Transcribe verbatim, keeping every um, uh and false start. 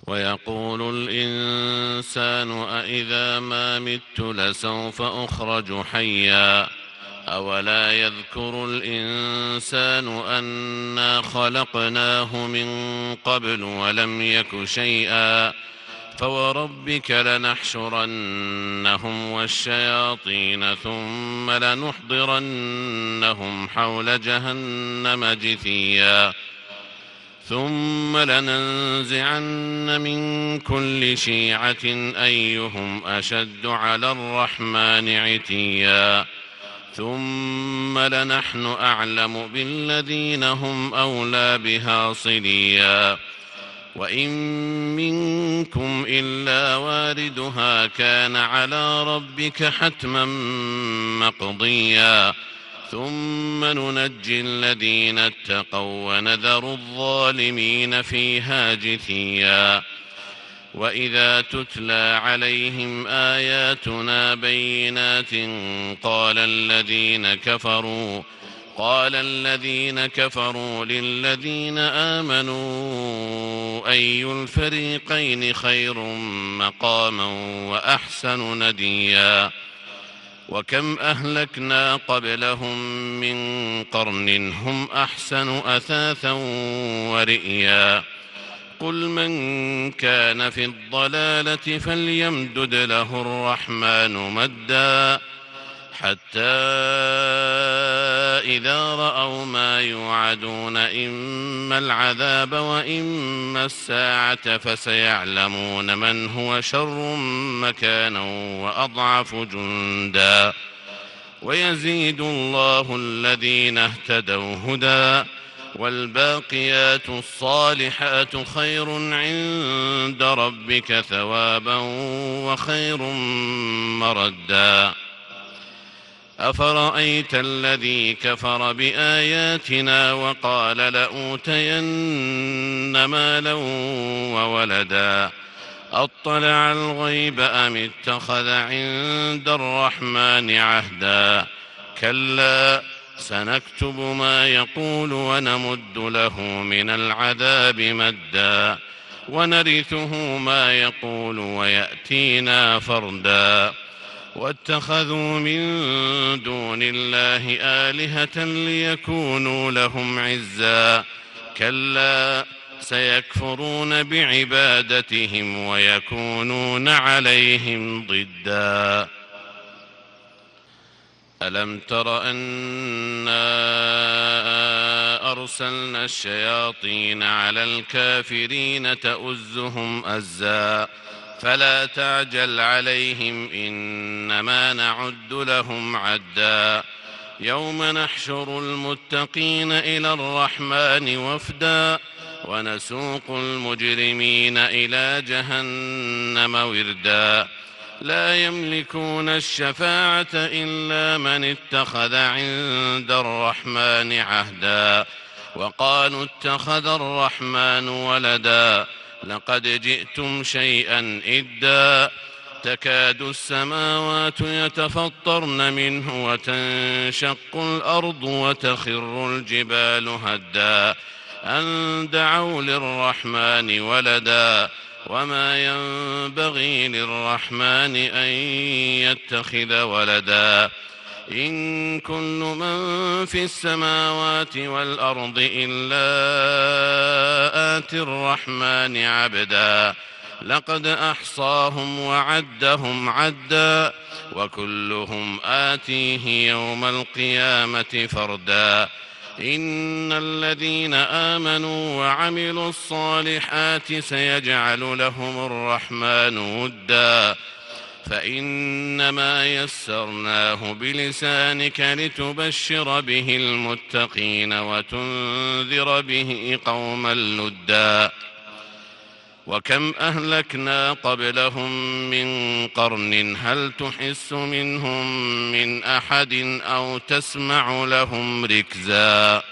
ويقول الإنسان أإذا ما مت لسوف أخرج حيا أولا يذكر الإنسان أنا خلقناه من قبل ولم يك شيئا فوربك لنحشرنهم والشياطين ثم لنحضرنهم حول جهنم جثيا ثم لننزعن من كل شيعة أيهم أشد على الرحمن عتيا ثم لنحن أعلم بالذين هم أولى بها صليا وإن منكم إلا واردها كان على ربك حتما مقضيا ثم ننجي الذين اتقوا ونذر الظالمين فيها جثيا وإذا تتلى عليهم آياتنا بينات قال الذين كفروا قال الذين كفروا للذين آمنوا أي الفريقين خير مقاما وأحسن نديا وكم أهلكنا قبلهم من قرن هم أحسن أثاثا ورئيا قل من كان في الضلالة فليمدد له الرحمن مدا حتى إذا رأوا ما يوعدون إما العذاب وإما الساعة فسيعلمون من هو شر مكانا وأضعف جندا ويزيد الله الذين اهتدوا هدى والباقيات الصالحات خير عند ربك ثوابا وخير مردا أفرأيت الذي كفر بآياتنا وقال لأوتين مالا وولدا أطلع الغيب أم اتخذ عند الرحمن عهدا كلا سنكتب ما يقول ونمد له من العذاب مدا ونرثه ما يقول ويأتينا فردا واتخذوا من دون الله آلهة ليكونوا لهم عزا كلا سيكفرون بعبادتهم ويكونون عليهم ضدا ألم تر أنا أرسلنا الشياطين على الكافرين تؤزهم أزا فلا تعجل عليهم إنما نعد لهم عدا يوم نحشر المتقين إلى الرحمن وفدا ونسوق المجرمين إلى جهنم وردا لا يملكون الشفاعة إلا من اتخذ عند الرحمن عهدا وقالوا اتخذ الرحمن ولدا لقد جئتم شيئا إدا تكاد السماوات يتفطرن منه وتنشق الأرض وتخر الجبال هدا أن دعوا للرحمن ولدا وما ينبغي للرحمن أن يتخذ ولدا إن كل من في السماوات والأرض إلا آتي الرحمن عبدا لقد أحصاهم وعدهم عدا وكلهم آتيه يوم القيامة فردا إن الذين آمنوا وعملوا الصالحات سيجعل لهم الرحمن ودا فإنما يسرناه بلسانك لتبشر به المتقين وتنذر به قوما لدا وكم أهلكنا قبلهم من قرن هل تحس منهم من أحد أو تسمع لهم ركزا